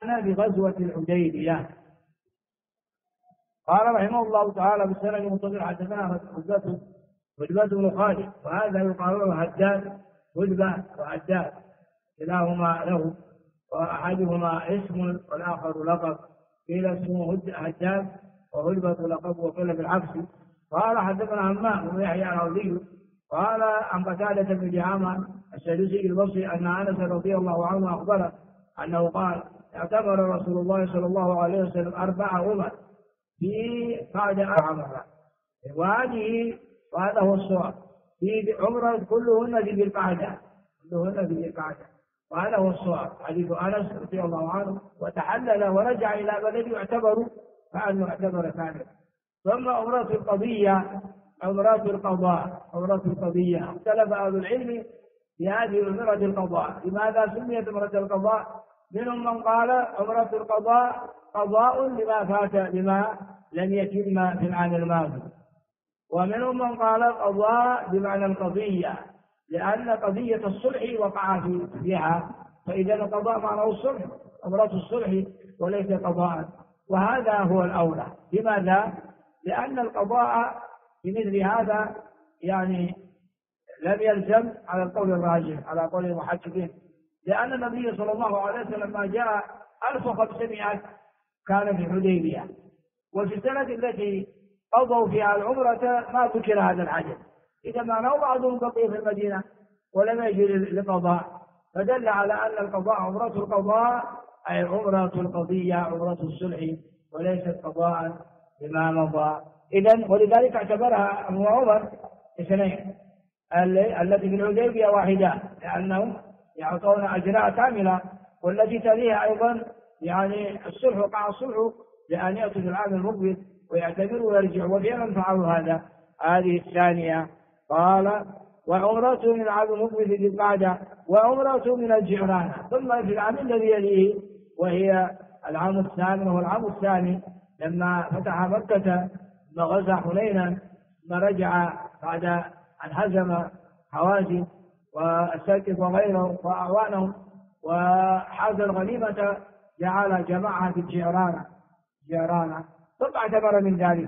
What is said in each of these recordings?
بغزوة الحديبية. قال رحمه الله تعالى بالسنة المنتظر حدثنا هدبة بن خالد، وهذا يقال له هداد، هدبة وهداد كلاهما له، وأحدهما اسم والآخر لقب، قيل اسمه هداد وهدبة لقب، وقيل بالعكس. قال حدثنا همام بن يحيى العوذي قال عن قتادة بن دعامة السدوسي البصري أن أنس رضي الله عنه أخبره أنه قال اعتمر رسول الله صلى الله عليه وسلم 4 عمر في قعدة 4 مرات، وهذا هو الصواب، في عمره كلهن في ذي القعدة، وهذا هو الصواب حديث أنس رضي الله عنه، وتحلل ورجع إلى بلد يعتبر كأنه اعتبر كامل. ثم عمرة القضية، عمرة القضية اختلف أهل العلم في هذه عمرة القضاء، لماذا سميت عمرة القضاء؟ منهم من قال عمرة القضاء قضاء لما فات، لما لم يتم في العام الماضي، ومنهم من قال قضاء بمعنى القضية، لأن قضية الصلح وقع فيها، فإذا القضاء معناه الصلح، عمرة الصلح وليس قضاء، وهذا هو الأولى. لماذا؟ لأن القضاء في مثل هذا يعني لم يلزم على القول الراجح، على قول المحققين، لأن النبي صلى الله عليه وسلم لما جاء 1500 كان في حديبية، وفي السنة التي قضوا فيها العمرة ما ذكر هذا الحدث، إذا معناه بعضهم بقي في المدينة ولم يجي للقضاء، فدل على أن القضاء عمرة القضاء أي عمرة القضية، عمرة الصلح، وليست قضاء بما مضى. إذن ولذلك اعتبرها أبو عمر اثنين، التي في الحديبية واحدة لأنهم يعطون أجراء كاملة، والتي تليها أيضا يعني الصلح، وقع الصلح لأن يأتوا في العام المقبل ويعتبروا ويرجعوا، وفعلا فعلوا هذا. هذه الثانية. قال وعمرة من العام المقبل في القعدة، وعمرة من الجعرانة، ثم في العام الذي يليه وهي العام الثامن، وهو العام الثاني لما فتح مكة ثم غزا حنينا، ثم رجع بعد أن هزم حوازن والسلك وغيره وأعوانهم وحاز الغنيمة، جعل جماعة في الجعرانة، ثم اعتبر من ذلك،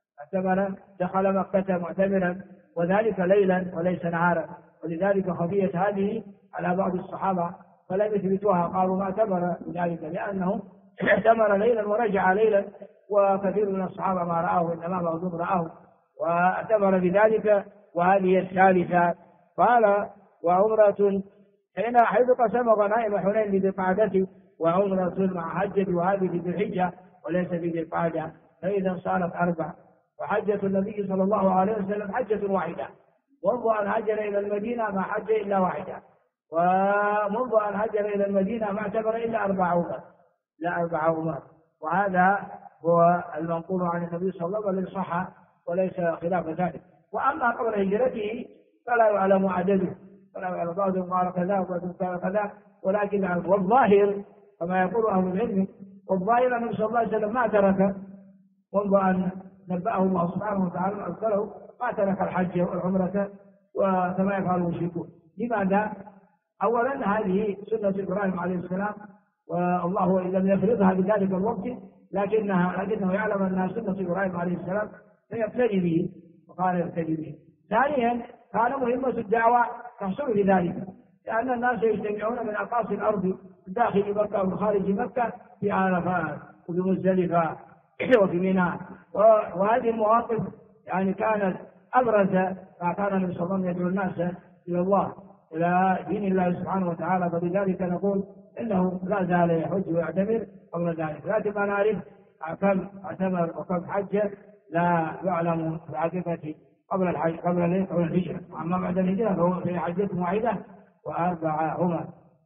دخل مكة معتمرا، وذلك ليلا وليس نهارا، ولذلك خفيت هذه على بعض الصحابة فلم يثبتوها، قالوا ما اعتبر بذلك لأنه اعتمر ليلا ورجع ليلا، وكثير من الصحابة ما رآه، إنما بعضهم رآه واعتبر بذلك. وهذه الثالثة. قال وعمرة حيث قسم غنائم حنين بذي القعدة، وعمرة مع حجة، وهذه في ذي الحجة وليس في ذي القعدة، فإذا صارت 4. وحجة النبي صلى الله عليه وسلم حجة واحدة، منذ أن هاجر إلى المدينة ما حج إلا واحدة، ومنذ أن هاجر إلى المدينة ما اعتبر إلا 4 عمر، لا 4 عمر. وهذا هو المنقول عن النبي صلى الله عليه وسلم صح، وليس خلاف ذلك. وأما قبل هجرته فلا يعلم عدده، فلا يعلم، بعضهم قال كذا وبعضهم قال كذا، ولكن والظاهر كما يقول أهل العلم، والظاهر أن النبي صلى الله عليه وسلم ما ترك منذ أن نبأه الله سبحانه وتعالى وأرسله، ما ترك الحج والعمرة وكما يفعل المشركون. لماذا؟ أولا هذه سنة إبراهيم عليه السلام، والله إن لم يفرضها بذلك الوقت لكنه يعلم أنها سنة إبراهيم عليه السلام فيبتدي به، وقال يبتدي به. ثانيا كان مهمة الدعوة تحصل في ذلك، لأن الناس يجتمعون من أقاصي الأرض داخل مكة وخارج مكة في عرفات وفي مزدلفة وفي منى، وهذه المواقف يعني كانت أبرز ما كان النبي صلى الله عليه وسلم يدعو الناس إلى الله، إلى دين الله سبحانه وتعالى. فلذلك نقول إنه لا زال يحج ويعتمر قبل ذلك، لكن ما نعرف كم اعتمر وكم حج لا يعلم الحقيقة قبل الهجرة. أما بعد الهجرة فهو في حجة واحدة و4 عمر.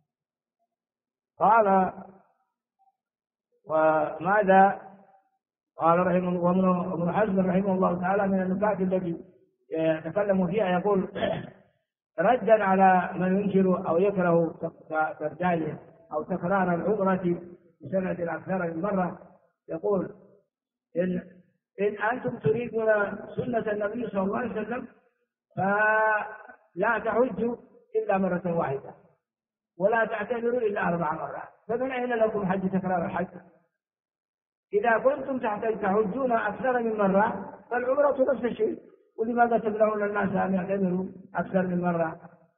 قال وماذا قال رحمه وابن حزم رحمه الله تعالى من النكات التي يتكلم فيها، يقول ردا على من ينكر أو يكره ترجاله أو تكرار العمرة بسنة أكثر من مرة، يقول إن أنتم تريدون سنة النبي صلى الله عليه وسلم فلا تحجوا إلا مرة واحدة، ولا تعتمروا إلا 4 مرات. فمن أين لكم حج تكرار الحج؟ إذا كنتم تحجون أكثر من مرة فالعمرة نفس الشيء، ولماذا تمنعون الناس أن يعتمروا أكثر من مرة؟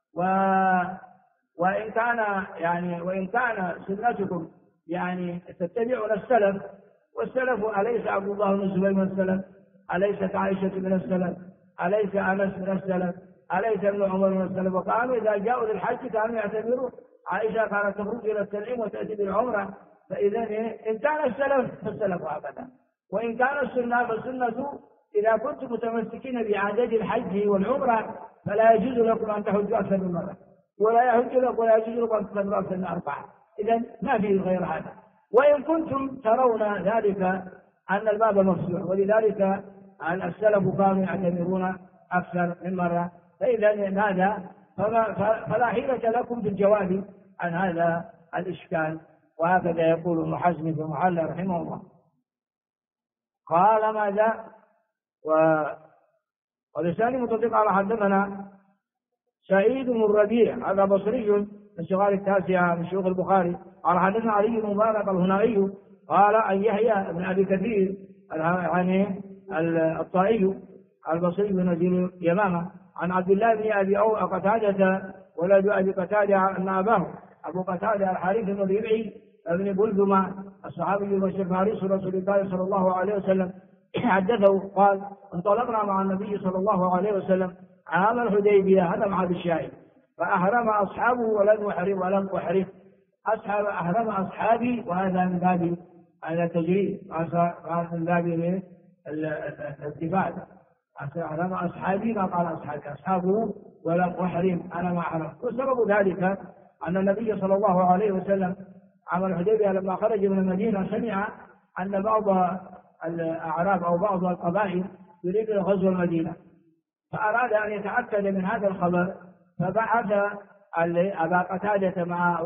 وإن كان سنتكم يعني تتبعون السلف، والسلف أليس عبد الله بن الزبير من السلف؟ أليست عائشة من السلف؟ أليس أنس من السلف؟ أليس ابن عمر من السلف؟ وكانوا إذا جاءوا للحج كانوا يعتمروا. عائشة كانت تخرج إلى التنعيم وتأتي بالعمرة. فإذا إن كان السلف فالسلف هكذا، وإن كان السنة فالسنة. إذا كنتم متمسكين بعدد الحج والعمرة فلا يجوز لكم أن تحجوا أكثر من مرة، ولا يجوز لكم أن تحجوا أكثر من 4. إذا ما في غير هذا. وإن كنتم ترون ذلك أن الباب مفتوح، ولذلك السلف كانوا يعتمرون أكثر من مرة، فإذا هذا فلا حيلة لكم في الجواب عن هذا الإشكال. وهكذا يقول ابن حزم في المحلى رحمه الله. قال ماذا؟ ولساني متصل على حدثنا سعيد بن الربيع هذا بصري من صغار التاسعة من شيوخ البخاري. قال حدثنا علي بن مبارك الهنائي قال عن يحيى بن أبي كثير يعني الطائي البصري بن نزيل يمامة عن عبد الله بن أبي قتادة ولد أبي قتادة أن أباه أبو قتادة الحارث بن ربيعي بن بلدمة الصحابي المشهور فارس رسول الله صلى الله عليه وسلم حدثه قال انطلقنا مع النبي صلى الله عليه وسلم عام الحديبية، هذا مع الشاهد، فأحرم أصحابه ولم أحرم أحرم أصحابي، وهذا من باب هذا التجريد، هذا من باب الاتفاق. أحرم أصحابي ما قال أصحابه ولم أحرم أنا ما أحرم. وسبب ذلك أن النبي صلى الله عليه وسلم عام الحديبية لما خرج من المدينة سمع أن بعض الأعراب أو بعض القبائل يريد غزو المدينة، فأراد أن يتأكد من هذا الخبر، فبعث أبا قتادة مع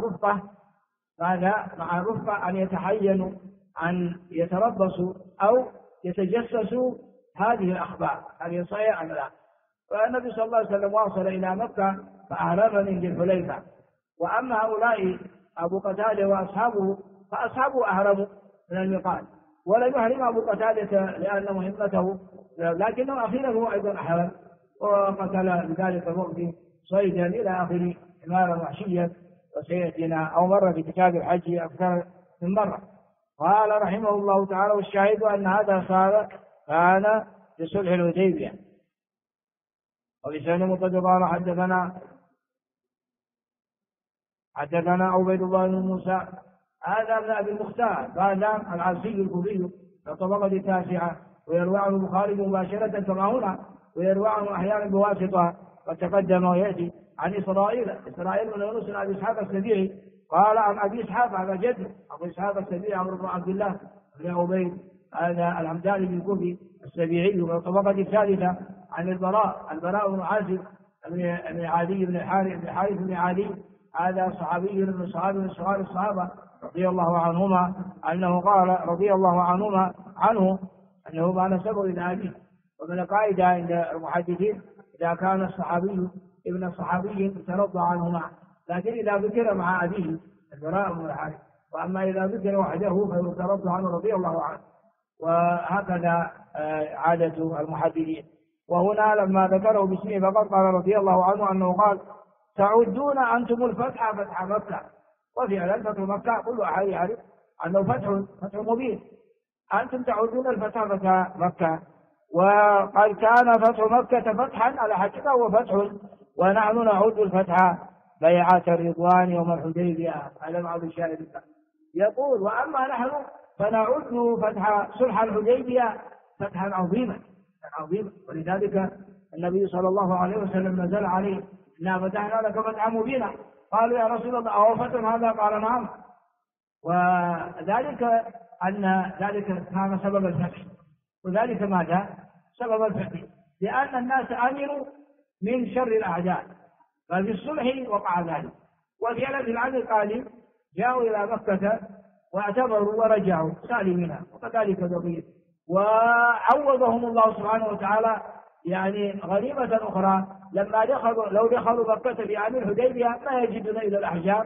رفقة أن يتحينوا أن يتربصوا أو يتجسسوا هذه الأخبار هل صحيح أم لا. فالنبي صلى الله عليه وسلم واصل إلى مكة فأهرم من ذي الحليفة. وأما هؤلاء أبو قتادة وأصحابه فأصحابه أهرموا من الميقات، ولم يحرم أبو قتادة لأن مهمته، لكنه أخيرا هو أيضا أحرم وقتل بذلك الوقت صيدا إلى آخر حمارا وحشيا، وسيأتينا أو مر في كتاب الحج أكثر من مرة. قال رحمه الله تعالى والشاهد أن هذا صار كان في صلح الحديبية. وبسند متفق قال حدثنا عبيد الله بن موسى هذا من أبي المختار قال العبسي الكوفي الطبقة التاسعة، ويروى عنه البخاري مباشرة كما هنا، ويروى عنه أحيانا بواسطة وتقدم ويأتي عن إسرائيل بن يونس بن أبي إسحاق السبيعي قال عن أبي إسحاق على جد أبو إسحاق السبيعي عمرو بن عبد الله بن عبيد هذا الحمداني بن كوفي السبيعي. والطبقة الثالثة عن البراء بن عازب بن عدي بن حارث بن عدي هذا صحابي من صغار الصحابة رضي الله عنهما أنه قال رضي الله عنه أنه ما نسبه إلى أبيه. ومن القاعدة عند المحدثين إذا كان الصحابي ابن صحابي يترضى عنهما، لكن إذا ذكر مع أبيه البراء بن الحارث، وأما إذا ذكر وحده فيترضى عنه رضي الله عنه. وهكذا عادة المحدثين. وهنا لما ذكره باسمه فقد قال رضي الله عنه أنه قال تعدون أنتم الفتح فتح مكة، وفعلا فتح مكة كل أحد يعرف أنه فتح مبين. أنتم تعدون الفتح فتح مكة، وقد كان فتح مكة فتحا على حقيقة هو فتح، ونحن نعد الفتح بيعة الرضوان يوم الحديبية على بعض الشاهد. يقول وأما نحن فنعد فتح صلح الحديبية فتحا عظيما. ولذلك النبي صلى الله عليه وسلم نزل عليه إنا فتحنا لك فتحا مبينا. قالوا يا رسول الله أو فتح هذا؟ قال نعم. وذلك أن ذلك كان سبب الفتح. وذلك ماذا؟ سبب الفتح لأن الناس آمنوا من شر الأعداء، ففي الصلح وقع ذلك. وفعلا في العام القادم جاءوا إلى مكة واعتبروا ورجعوا سالمين، وكذلك بقية. وعوضهم الله سبحانه وتعالى يعني غنيمة أخرى لما لو دخلوا مكة في عام الحديبية ما يجدون إلى الأحجار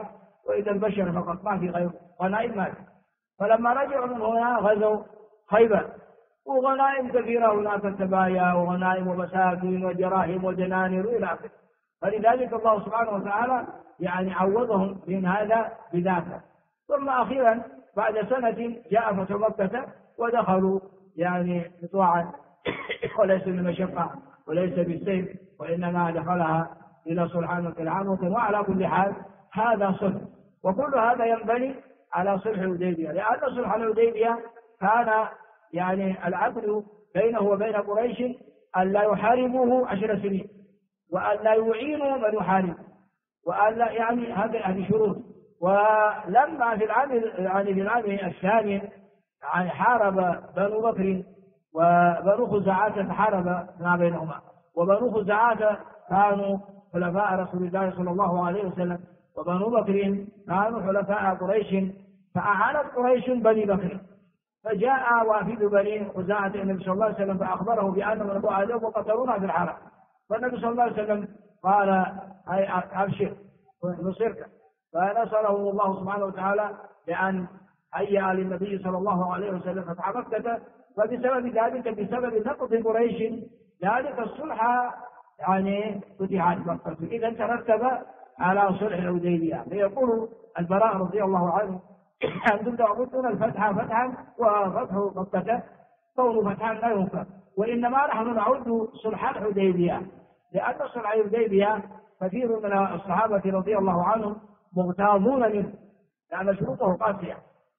وإذا البشر فقط ما في غير غنائم مات. فلما رجعوا من هنا غزوا خيبر، وغنائم كثيرة هناك، السبايا وغنائم ومساكين وجراهم ودنانير إلى آخره. فلذلك الله سبحانه وتعالى يعني عوضهم من هذا بذاته. ثم أخيرا بعد سنة جاء فتح مكة ودخلوا يعني بطوعا وليس بمشقة وليس بالسيف، وإنما دخلها إلى صلحان كالعامة. وعلى كل حال هذا صلح، وكل هذا ينبني على صلح الحديبية، لأن صلح الحديبية كان يعني العقد بينه وبين قريش أن لا يحاربوه 10 سنين، وأن لا يعينوا من يحارب، وأن لا يعني هذه شروط. ولما في العام الثاني يعني حارب بنو بكر وبنو خزاعة، تحارب ما بينهما، وبنو خزاعة كانوا خلفاء رسول الله صلى الله عليه وسلم، وبنو بكر كانوا حلفاء قريش، فأعانت قريش بني بكر، فجاء وافد بني خزاعة النبي صلى الله عليه وسلم فأخبره بأنهم رضوا عليهم وقتلونا في الحرم. فالنبي صلى الله عليه وسلم قال هاي أبشر نصرك، فنصره الله سبحانه وتعالى بأن هيأ للنبي صلى الله عليه وسلم فتح مكة. وبسبب ذلك، بسبب نقض قريش ذلك الصلح يعني فتحت مكة، إذا ترتب على صلح الحديبية. فيقول البراء رضي الله عنه أنتم تعبدون الفتح فتحا وفتح مكة كون فتحا لا ينفع، وإنما نحن نعد صلح الحديبية، لأن صلح الحديبية كثير من الصحابة رضي الله عنهم مغتاظون منه، لأن شروطه قاسية.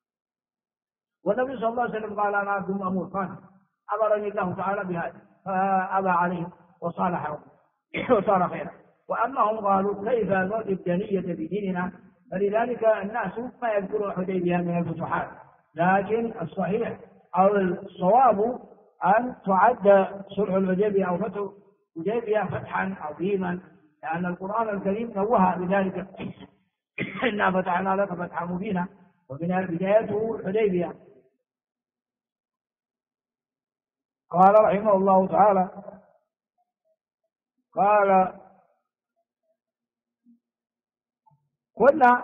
والنبي صلى الله عليه وسلم قال أنا عبد مأمور، قال أمرني الله تعالى بهذا، فأبى عليه وصالحه وصار خيرا. وأما هم قالوا كيف نؤتي الدنية بديننا، فلذلك الناس ما يذكرون الحديبية من الفتوحات، لكن الصحيح أو الصواب أن تعد صلح الحديبية أو فتح الحديبية فتحا عظيما، لأن القرآن الكريم نوه بذلك إنا فتحنا لك فتحا مبينا، ومن بدايته الحديبية. قال رحمه الله تعالى قال كنا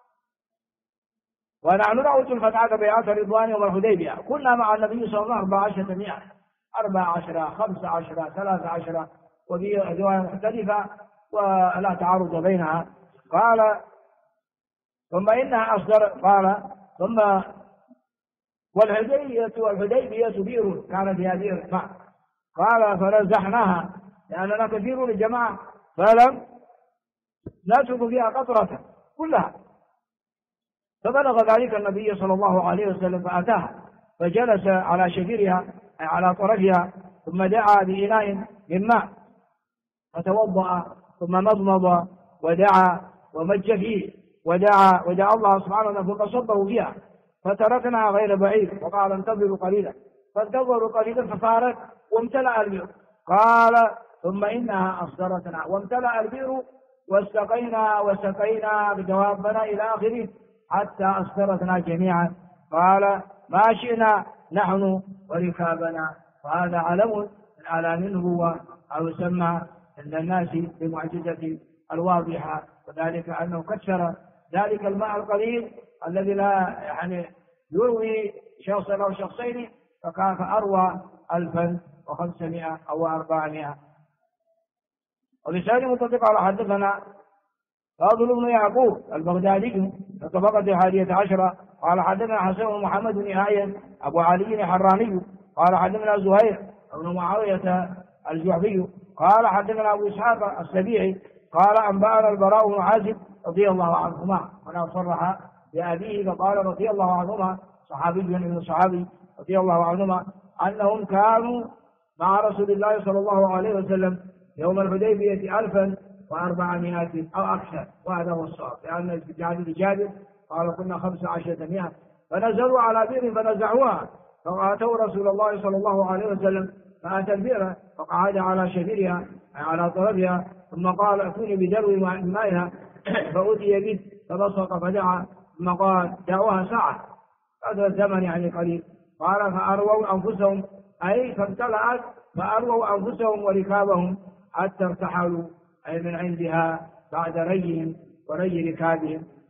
ونحن نعود الفتحة بيعة رضوان يوم الحديبية، كنا مع النبي صلى الله عليه وسلم 14 15 13، وفي رواية مختلفة ولا تعارض بينها. قال ثم إنها أصدر، قال ثم والحديبية بئر كانت فيها بئر ماء، قال فنزحناها لأننا كثير الجماعة فلم نترك فيها قطرة كلها، فبلغ ذلك النبي صلى الله عليه وسلم فأتاها فجلس على شفيرها على طرفها، ثم دعا بإناء من ماء فتوضأ، ثم مضمض ودعا ومج فيه ودعا الله سبحانه وتعالى فصبه فيها، فتركنا غير بعيد وقال انتظروا قليلا، فانتظروا قليلا فصارت وامتلأ البئر. قال ثم إنها أصدرتنا وامتلأ البئر وسقينا بدوابنا إلى آخره حتى أصدرتنا جميعا. قال ما شئنا نحن وركابنا، وهذا علم من أعلام النبوة، أو يسمى عند الناس بمعجزة الواضحة، وذلك أنه كسر ذلك الماء القليل الذي لا يعني يروي شخص أو شخصين، فكان أروى 1500 أو 400. ولسان متفق على حدثنا فاضل بن يعقوب البغدادي طبقة 11 قال حدثنا حسن بن محمد بن آية أبو علي الحراني قال حدثنا زهير بن معاوية الجعفي قال حدثنا أبو إسحاق السبيعي قال أنبأنا البراء بن عازب رضي الله عنهما، ولا صرح بأبيه فقال رضي الله عنهما صحابي من الصحابي رضي الله عنهما أنهم كانوا مع رسول الله صلى الله عليه وسلم يوم الحديبية 1400 أو أكثر، وهذا هو الصواب، لأن جابر قال كنا 1500 فنزلوا على بئر فنزعوها، فأتوا رسول الله صلى الله عليه وسلم فأتى البئر فقعد على شفيرها على طرفها، ثم قال ائتوني بدلو من مائها فأتي به فبصق فدعا، ثم قال دعوها ساعة، هذا الزمن يعني قليل. قال فأرووا أنفسهم أي فامتلأت، فأرووا أنفسهم وركابهم حتى ارتحلوا أي من عندها بعد ريهم وري ركابهم.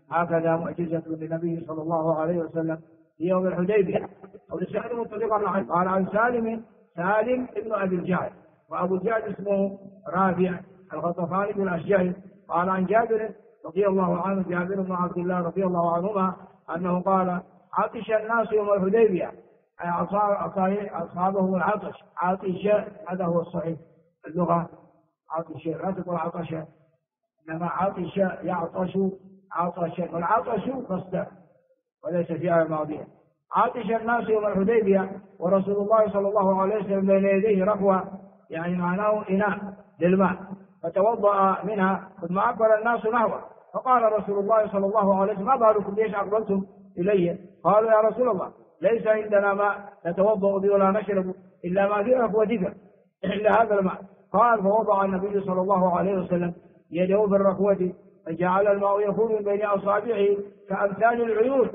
هكذا معجزة للنبي صلى الله عليه وسلم في يوم الحديبية. ولسعد متفقا عنه قال عن سالم ابن أبي الجعد، وأبو الجعد اسمه رافع الغطفاني بن الأشجعي. قال عن جابر رضي الله عنه، جابر بن عبد الله رضي الله عنهما أنه قال عطش الناس يوم الحديبية، أي أصابهم العطش. عطش هذا هو الصحيح اللغة، عطش لا تقول عطش، إنما عطش يعطش عطشا، والعطش مصدر وليس فيها ماضية. عطش الناس يوم الحديبية ورسول الله صلى الله عليه وسلم بين يديه ركوة، يعني معناه إناء للماء، فتوضأ منها ثم أقبل الناس نحوه، فقال رسول الله صلى الله عليه وسلم ما بالكم ليش أقبلتم إلي؟ قالوا يا رسول الله ليس عندنا ماء نتوضأ به ولا نشرب إلا ما في ركوتك إلا هذا الماء. قال فوضع النبي صلى الله عليه وسلم يده في الركوة فجعل الماء يخرج من بين أصابعه كأمثال العيون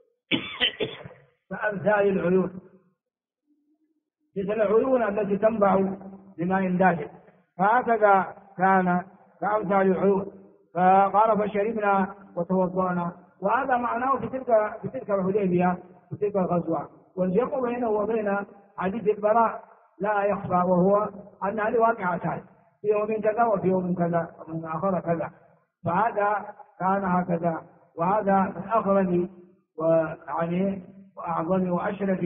كأمثال العيون، مثل العيون التي تنبع بماء دافئ، فهكذا كان كأمثال العيون. فقال فشربنا وتوضأنا، وهذا معناه في تلك الحديبية في تلك الغزوة. والجمع بينه وبين حديث البراء لا يخفى، وهو أن هذه واقعتان في يوم كذا وفي يوم كذا ومن آخر كذا، فهذا كان هكذا. وهذا من أغرب ويعني وأعظم وأشرف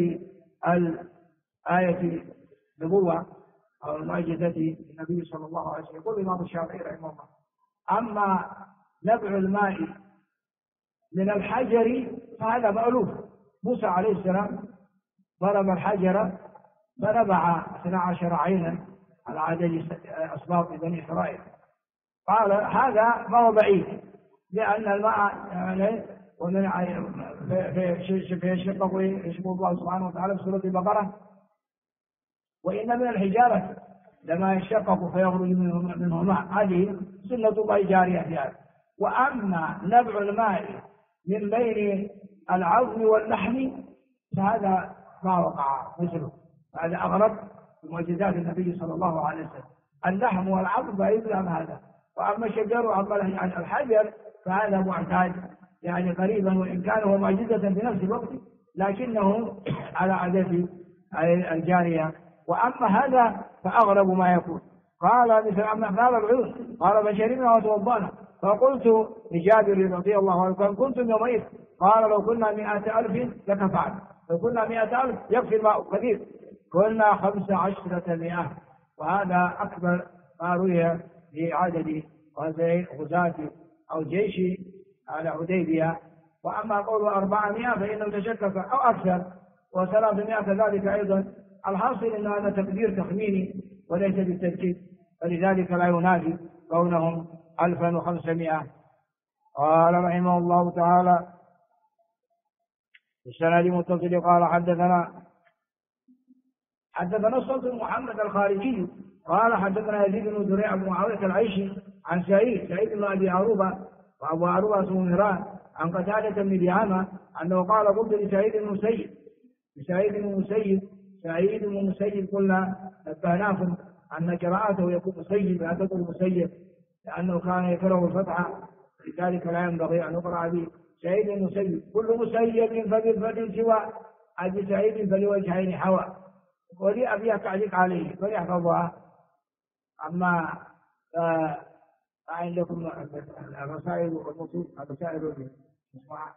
الآية النبوة أو المعجزة النبي صلى الله عليه وسلم. يقول الإمام الشافعي رحمه الله أما نبع الماء من الحجر فهذا مألوف. موسى عليه السلام ضرب الحجر فنبع 12 عينا على عدد أسباط بني إسرائيل. قال هذا ما هو بعيد، لأن الماء يعني ومن في الشقق يشبه الله سبحانه وتعالى في سورة البقرة وإن من الحجارة لما يشقق فيخرج منه ماء، هذه سنة الله جارية في هذا. وأما نبع الماء من بين العظم واللحم فهذا ما وقع مثله، هذا أغرب بمعجزات النبي صلى الله عليه وسلم. اللحم والعظم بعيد عن هذا، وأما الشجر وأما الحجر فهذا معتاد يعني قريبا، وإن كان هو معجزة في نفس الوقت لكنه على عدد الجارية. وأما هذا فأغرب ما يكون. قال مثل أما قال العيون قال فشربنا وتوضأنا، فقلت لجابر رضي الله عنه كم كنتم يومئذ؟ قال لو كنا 100,000 لكفانا، لو كنا 100,000 يكفي الماء كثير، كنا 15,100، وهذا أكبر ما روي في عدد غزاة أو جيش على حديبية. وأما قول 400 فإنه تشكك أو أكثر، و300 كذلك أيضا. الحاصل أن هذا تقدير تخميني وليس بالتأكيد، فلذلك لا ينافي كونهم 1500. قال رحمه الله تعالى السند متصل قال حدثنا الصوت محمد الخارجي قال حدثنا يزيد بن دريع بن معاوية العيشي عن سعيد بن أبي عروبة، وأبو عروبة اسمه مهران، عن قتادة بن دعامة أنه قال قلت لسعيد بن المسيب قلنا نبهناكم أن قراءته يكون مسيب لا تقول مسيب، لأنه كان يكره الفتحة، لذلك لا ينبغي أن نقرأ به. سعيد بن المسيب كل مسيب فبالفتح سوى أبي سعيد فلوجهين حوى، ولي أبيها تعليق عليه فليحفظها. أما عندكم الرسائل والنصوص الرسائل اسمها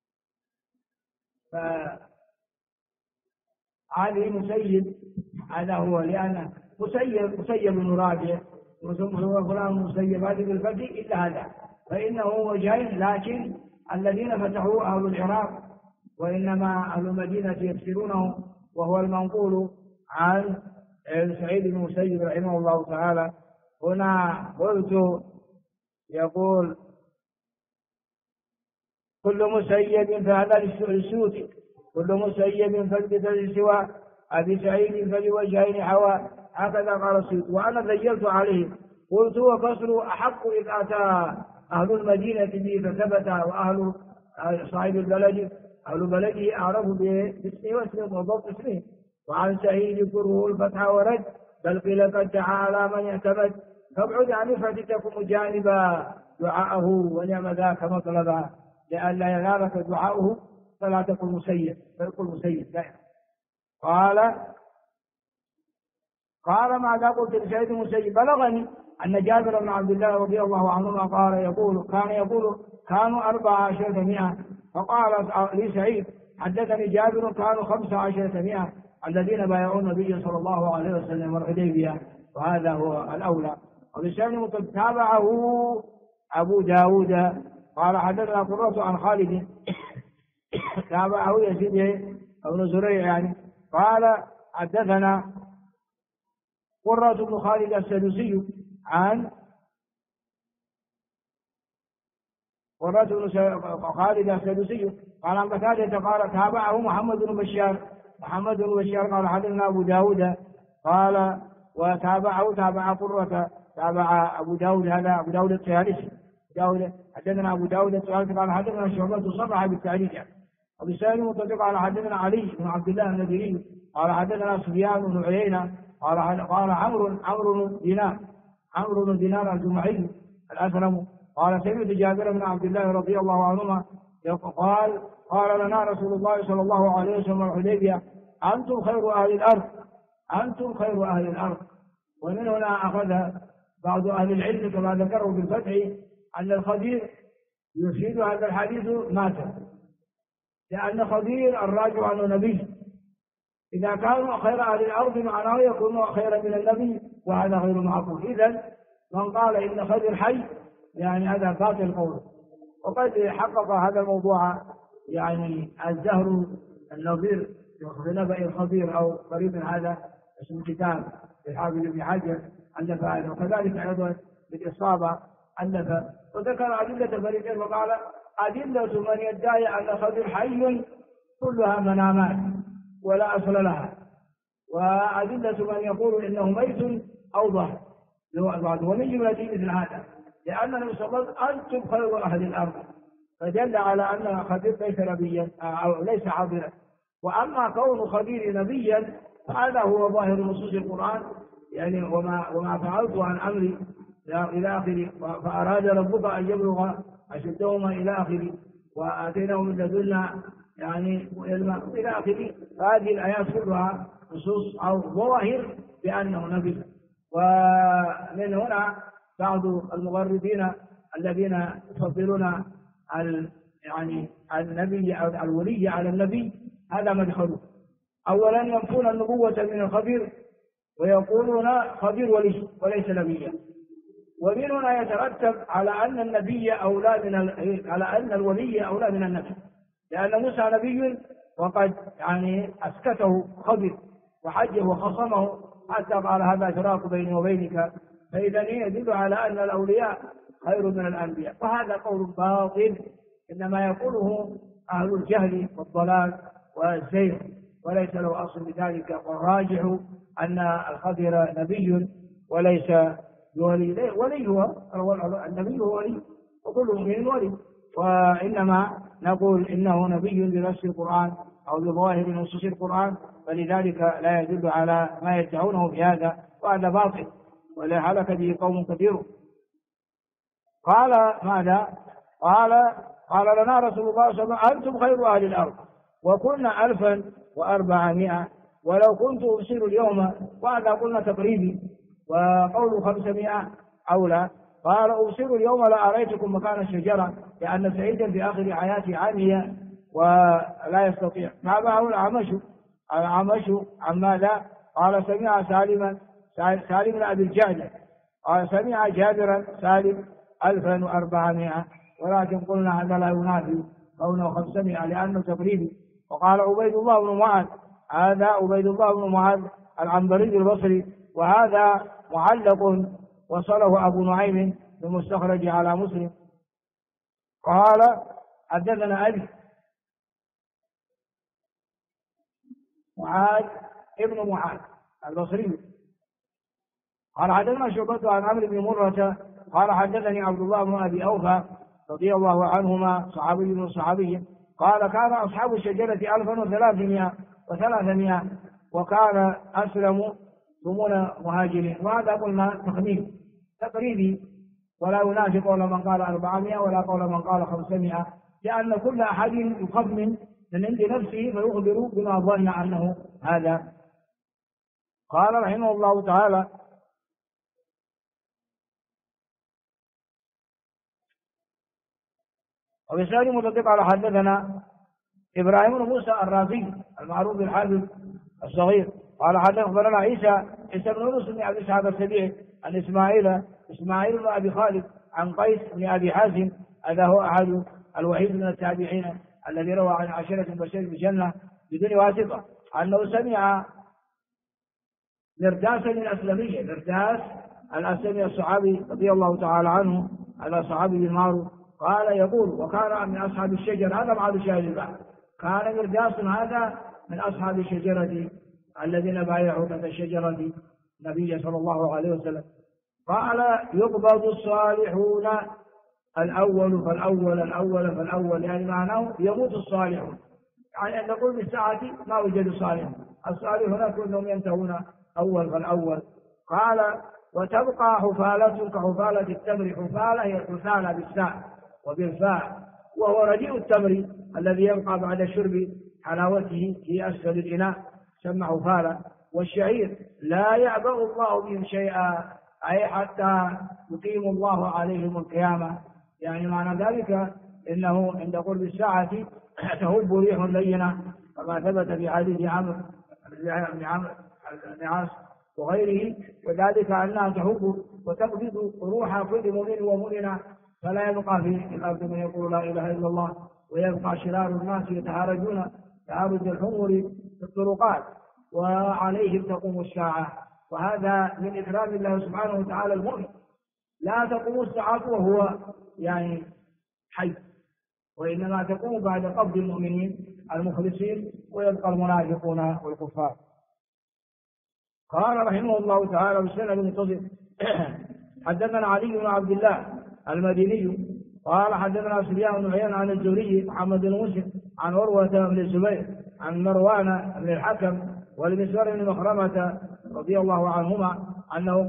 علي مسيب، هذا هو، لأن مسيب بن رابع وثم فلان مسيب هذه بالفتح إلا هذا، فإنه وجهين، لكن الذين فتحوا أهل العراق، وإنما أهل المدينة يفسرونه، وهو المنقول عن سعيد بن المسيب رحمه الله تعالى. هنا قلت يقول كل مسيب فهذا للسوسي، كل مسيب فالبدل سوى أبي سعيد فلوجهين حوى، هكذا قال السوسي. وأنا ذيلت عليه قلت وفصل أحق إذ أتى أهل المدينة به فثبت، وأهل صاحب البلد أهل بلده أعرف باسمه واسمه وضبط اسمه. وعن سعيد كره الفتح ورد، بل قيل قد تعالى من يعتمد، فابعد عن فتتكم جانبا دعاءه ونعم ذاك مطلبا. لئلا ينالك دعاؤه فلا تكن مسيب، فيقول مسيب دائما. قال ماذا قلت لسعيد المسيب؟ بلغني أن جابر بن عبد الله رضي الله عنهما كان يقول كانوا 1400. فقال لي سعيد حدثني جابر كانوا 1500 الذين بايعوا النبي صلى الله عليه وسلم والحديبية، وهذا هو الأولى. وبسند تابعه أبو داود قال حدثنا قرة عن خالد تابعه يزيد بن زريع يعني قال حدثنا قرة بن خالد السدوسي عن قرة بن خالد السدوسي قال عن قتادة قال تابعه محمد بن بشار قال حدثنا أبو داود قال تابع قرة تابع أبو داود، هذا أبو داود الطيالسي حدثنا أبو داود الطيالسي قال حدثنا شعبة صرح بالتعريف يعني. وبسائل متفق قال حدثنا علي بن عبد الله النذري قال حدثنا سفيان بن عيينة قال عمرو بن دينار الجمعي الأسلم قال سمعت جابر بن عبد الله رضي الله عنهما قال لنا رسول الله صلى الله عليه وسلم الحديبية أنتم خير أهل الأرض. ومن هنا أخذ بعض أهل العلم كما ذكروا بالفتح أن الخضير يفيد هذا الحديث ماتا، لأن خضير الراجع عنه نبي، إذا كانوا خير أهل الأرض معناه يكونوا خيرا من النبي، وهذا غير معقول. إذن من قال إن خضير حي يعني هذا باطل قوله. وقد حقق هذا الموضوع يعني الزهر النظير في نبأ الخضير أو قريب من هذا اسم كتاب للحافظ ابن حجر ألف هذا، وكذلك أيضا بالإصابة ألف وذكر أدلة فريقين وقال أدلة من يدعي أن خضير حي كلها منامات ولا أصل لها، وأدلة من يقول إنه ميت أو ظهر ومن جملة مثل هذا، لأن النبي صلى الله عليه وسلم أنتم خير أهل الأرض، فدل على أن خضير ليس نبيا أو ليس حاضرا. وأما كون خضير نبيا فهذا هو ظاهر نصوص القرآن يعني وما فعلت عن أمري إلى آخره، فأراد ربك أن يبلغ أشدهما إلى آخره وآتيناه من لدنا يعني علما إلى آخره. فهذه الآيات كلها نصوص أو ظواهر بأنه نبي. ومن هنا بعض المغربين الذين يفضلون يعني النبي أو الولي على النبي هذا مدخله. أولا ينفون النبوة من الخبير ويقولون خبير ولي وليس نبيا، ومن هنا يترتب على أن النبي أولى على أن الولي أولى من النبي، لأن موسى نبي وقد يعني أسكته خبير وحجه وخصمه حتى قال هذا فراق بيني وبينك، فإذا يدل على أن الأولياء خير من الأنبياء، وهذا قول باطل إنما يقوله أهل الجهل والضلال والزيغ وليس له أصل بذلك. والراجح أن الخضر نبي وليس بولي، ولي هو النبي هو ولي وكل مؤمن ولي، وإنما نقول إنه نبي بنص القرآن أو بظاهر نصوص القرآن، فلذلك لا يدل على ما يدعونه في هذا، وهذا باطل ولا هلك به قوم كثير. قال ماذا؟ قال لنا رسول الله صلى الله عليه وسلم أنتم خير أهل الأرض وكنا 1400 ولو كنت أبصر اليوم، وهذا قلنا تقريبي وقول 500 أولى. قال أبصر اليوم لأريتكم مكان الشجرة، لأن سعيدا في آخر حياته عامية ولا يستطيع. تابعه الأعمش عن ماذا؟ قال سمع سالم بن أبي الجعد قال سمع جابرا سالم 1400، ولكن قلنا هذا لا ينافي كونه 500 لأنه تقريبي. وقال عبيد الله بن معاذ، هذا عبيد الله بن معاذ العنبري البصري، وهذا معلق وصله أبو نعيم بمستخرج على مسلم. قال حدثنا أبي معاذ ابن معاذ البصري قال حدثنا شعبة عن عمرو بن مرة قال حدثني عبد الله بن أبي أوفى رضي الله عنهما صحابي من صحابي قال كان أصحاب الشجرة 1300 وكان أسلموا ثمون مهاجرين، وهذا قلنا تقريبي ولا ينافي قول من قال 400 ولا قول من قال 500، لأن كل أحد يخمن من عند نفسه فيخبر بما ظن أنه هذا. قال رحمه الله تعالى: وبإسناد متصل قال حدثنا إبراهيم بن موسى الرازي المعروف بالحافظ الصغير قال حدثنا أخبرنا عيسى بن يونس بن عبد الشهاب السبيعي عن إسماعيل بن أبي خالد عن قيس بن أبي حازم هذا هو أحد الوحيد من التابعين الذي روى عن عشرة بشير بالجنة بدون واسطة أنه سمع مرداس الأسلمي، مرداس الأسلمي الصحابي رضي الله تعالى عنه، هذا صحابي معروف، قال يقول: وكان من أصحاب الشجر، هذا بعض شاهد البحث، كان مرداس هذا من أصحاب الشجرة الذين بايعوا تحت الشجرة النبي صلى الله عليه وسلم. قال: يقبض الصالحون الأول فالأول، يعني معناه يموت الصالحون، يعني أن نقول بالساعة ما وجد صالح، الصالحون كلهم ينتهون أول فالأول. قال: وتبقى حفالة كحفالة التمر، حفالة هي الحفالة بالساء وبالفاء، وهو رديء التمر الذي يبقى بعد شرب حلاوته في أسفل الإناء سمى حفالة. والشعير لا يعبأ الله بهم شيئا، أي حتى يقيم الله عليهم القيامة، يعني معنى ذلك إنه عند قرب الساعة تهب ريح لينة كما ثبت في حديث عمرو بن النعاس وغيره، وذلك أنها تهب وتقبض روح كل مؤمن ومؤمنة، فلا يبقى في الأرض من يقول لا إله إلا الله، ويبقى شرار الناس يتهارجون تعارج الحمر في الطرقات، وعليهم تقوم الساعة. وهذا من إكرام الله سبحانه وتعالى المؤمن، لا تقوم الساعة وهو يعني حي، وإنما تقوم بعد قبض المؤمنين المخلصين، ويبقى المنافقون والكفار. قال رحمه الله تعالى بسنة المتصل حدثنا علي بن عبد الله المديني قال حدثنا سفيان بن عيينة عن الزهري محمد بن مسلم عن عروة بن الزبير عن مروان بن الحكم والمسور بن مخرمة رضي الله عنهما أنه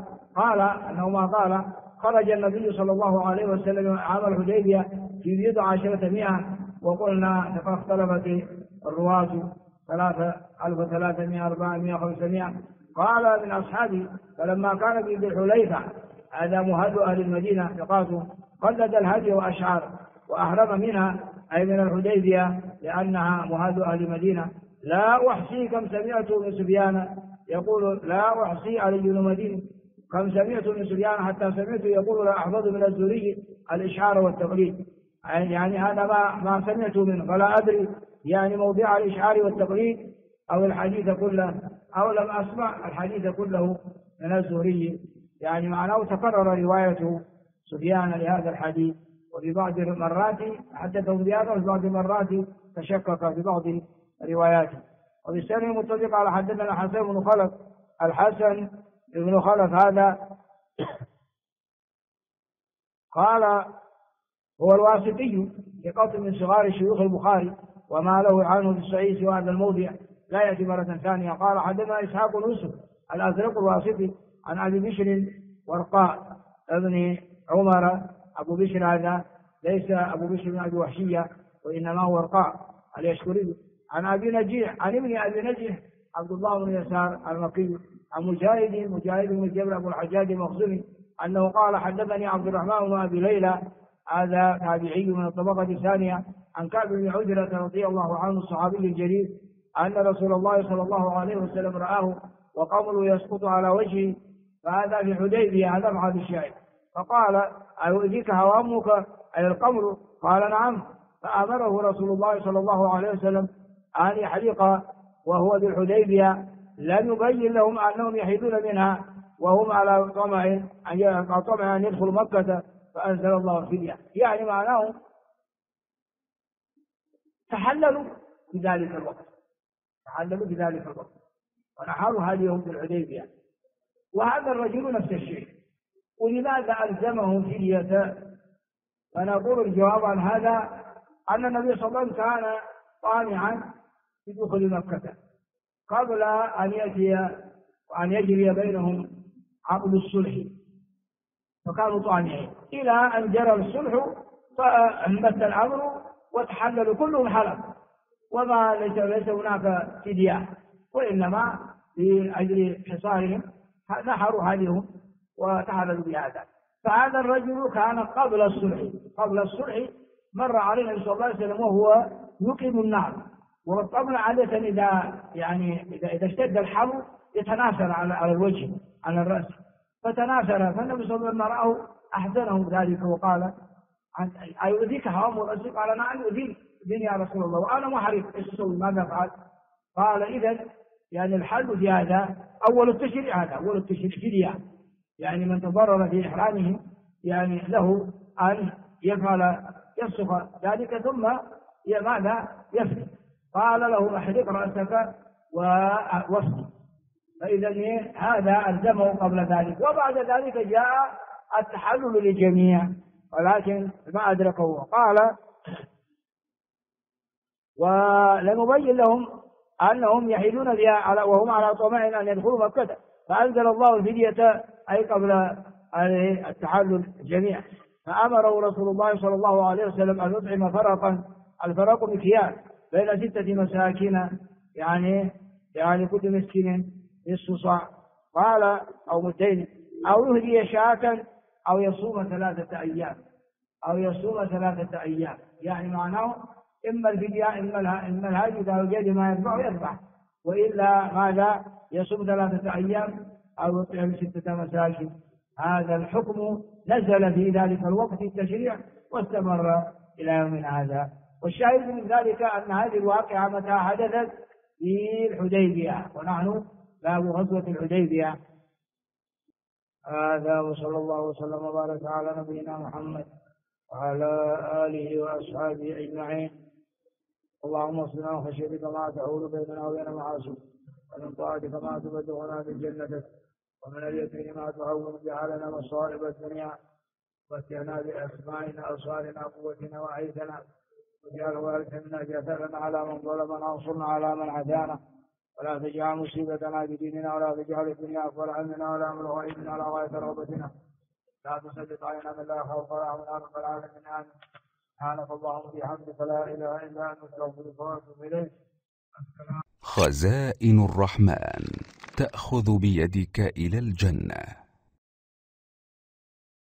قال خرج النبي صلى الله عليه وسلم عام الحديبية في 11 وقلنا فاختلفت الرواة 3300 400 500. قال من أصحابي: فلما كان في ذي الحليفة، هذا مهد أهل المدينة يقاته، قلد الهدي وأشعر وأهرم منها، أي من الحديبية، لأنها مهد أهل المدينة. لا أحصي كم سمعت من سفيان يقول، لا أحصي علي بن مدين كم سمعت من سفيان حتى سمعت يقول لا أحفظ من الزهري الإشعار والتقليد، يعني هذا ما سمعت منه، فلا أدري يعني موضع الإشعار والتقليد أو الحديث كله، أو لم أسمع الحديث كله من الزهري، يعني معناه تكرر رواية سفيان لهذا الحديث، وفي بعض المرات حدثهم بهذا، وفي بعض المرات تشكك في بعض رواياته. وبالسنة المتفق على حدثنا حسن بن خلف، الحسن بن خلف هذا قال هو الواسطي، ثقة من صغار شيوخ البخاري، وما له عنه في الصحيح سوى هذا الموضع لا يأتي مرة ثانية. قال حدثنا إسحاق بن يوسف الأزرق الواسطي عن أبي بشر ورقاء ابن عمر. أبو بشر هذا ليس أبو بشر بن أبي وحشية، وإنما هو ورقاء اليشكري، عن أبي نجيح عن ابن أبي نجيح عبد الله بن يسار المكي، عن مجاهد بن جبر أبو الحجاج المخزومي أنه قال حدثني عبد الرحمن بن أبي ليلى، هذا تابعي من الطبقة الثانية، عن كعب بن عجرة رضي الله عنه الصحابي الجليل أن رسول الله صلى الله عليه وسلم رآه وقمر يسقط على وجهه، فهذا في حديبية، هذا بعض الشاهد. فقال: أيؤذيك هوامك أي القمر؟ قال: نعم. فأمره رسول الله صلى الله عليه وسلم أن يحلق وهو بالحديبية، لم يبين لهم أنهم يحيدون منها وهم على طمع أن يدخلوا مكة، فأنزل الله فدية، يعني معناه تحللوا بذلك الوقت ونحروا هديهم في الحديبية. وهذا الرجل نفس الشيء، ولماذا ألزمهم فدية؟ فنقول الجواب عن هذا أن النبي صلى الله عليه وسلم كان طامعا في دخول مكة قبل أن يأتي وأن يجري بينهم عقد الصلح، فكانوا طامعين إلى أن جرى الصلح، فانبت الأمر وتحللوا كلهم حلق، وما ليس هناك فدية، وإنما لأجل حصارهم نحروا هديهم وتحللوا بهذا. فهذا الرجل كان قبل الصلح مر عليه النبي صلى الله عليه وسلم وهو يوقد النار، والطبل عادة إذا اشتد الحر يتناثر على الوجه على الرأس، فتناثر، فالنبي صلى الله عليه وسلم رآه أحسنه ذلك وقال أيؤذيك هوام الرأس؟ قال نعم يؤذيني يا رسول الله وأنا محرم، ايش تسوي؟ ماذا فعل؟ قال إذن الحل في هذا أول التشريع فدية، من تضرر في إحرامه له أن يفسخ ذلك ثم ماذا يفدي. قال له احرق رأسك ووصل، فإذا هذا ألزمه قبل ذلك، وبعد ذلك جاء التحلل للجميع ولكن ما أدركه. قال ولنبين لهم أنهم يحيلون بها وهم على طمع أن يدخلوا مكة، فأنزل الله الفدية أي قبل التحلل الجميع، فأمره رسول الله صلى الله عليه وسلم أن يطعم فرقا، الفرق مكيال بين 6 مساكين، كل مسكين نصف صاع، قال أو مدين، أو يهدي شاة، أو يصوم 3 أيام، معناه إما الفدية إما الهدي، إذا وجد ما يذبح، وإلا ماذا؟ يصوم 3 أيام أو يطعم 6 مساكين. هذا الحكم نزل في ذلك الوقت التشريع واستمر إلى يومنا هذا. والشاهد من ذلك أن هذه الواقعة متى حدثت؟ في الحديبية، ونحن باب غزوة الحديبية. هذا وصلى الله وسلم وبارك على نبينا محمد وعلى آله وأصحابه أجمعين. اللهم اصلنا وخشيتك ما تحول بيننا وبين معاصيك، ومن طاعتك ما تبلغنا بجنتك، ومن اليقين ما تهون به علينا مصائب الدنيا، واتعنا بأسمائنا أبصارنا قوتنا وعيثنا، واجعل وارث منا جثرنا على من ظلمنا وانصرنا على من عادانا، ولا تجعل مصيبتنا بديننا، ولا تجعل الدنيا أكبر همنا ولا مبلغ علمنا ولا غاية رغبتنا، لا تسلط علينا من لا يخافك ولا يرحمنا رب العالمين. آمين. سبحانك اللهم وبحمدك لا إله إلا أنت أستغفرك وأتوب إليك. خزائن الرحمن تأخذ بيدك إلى الجنة.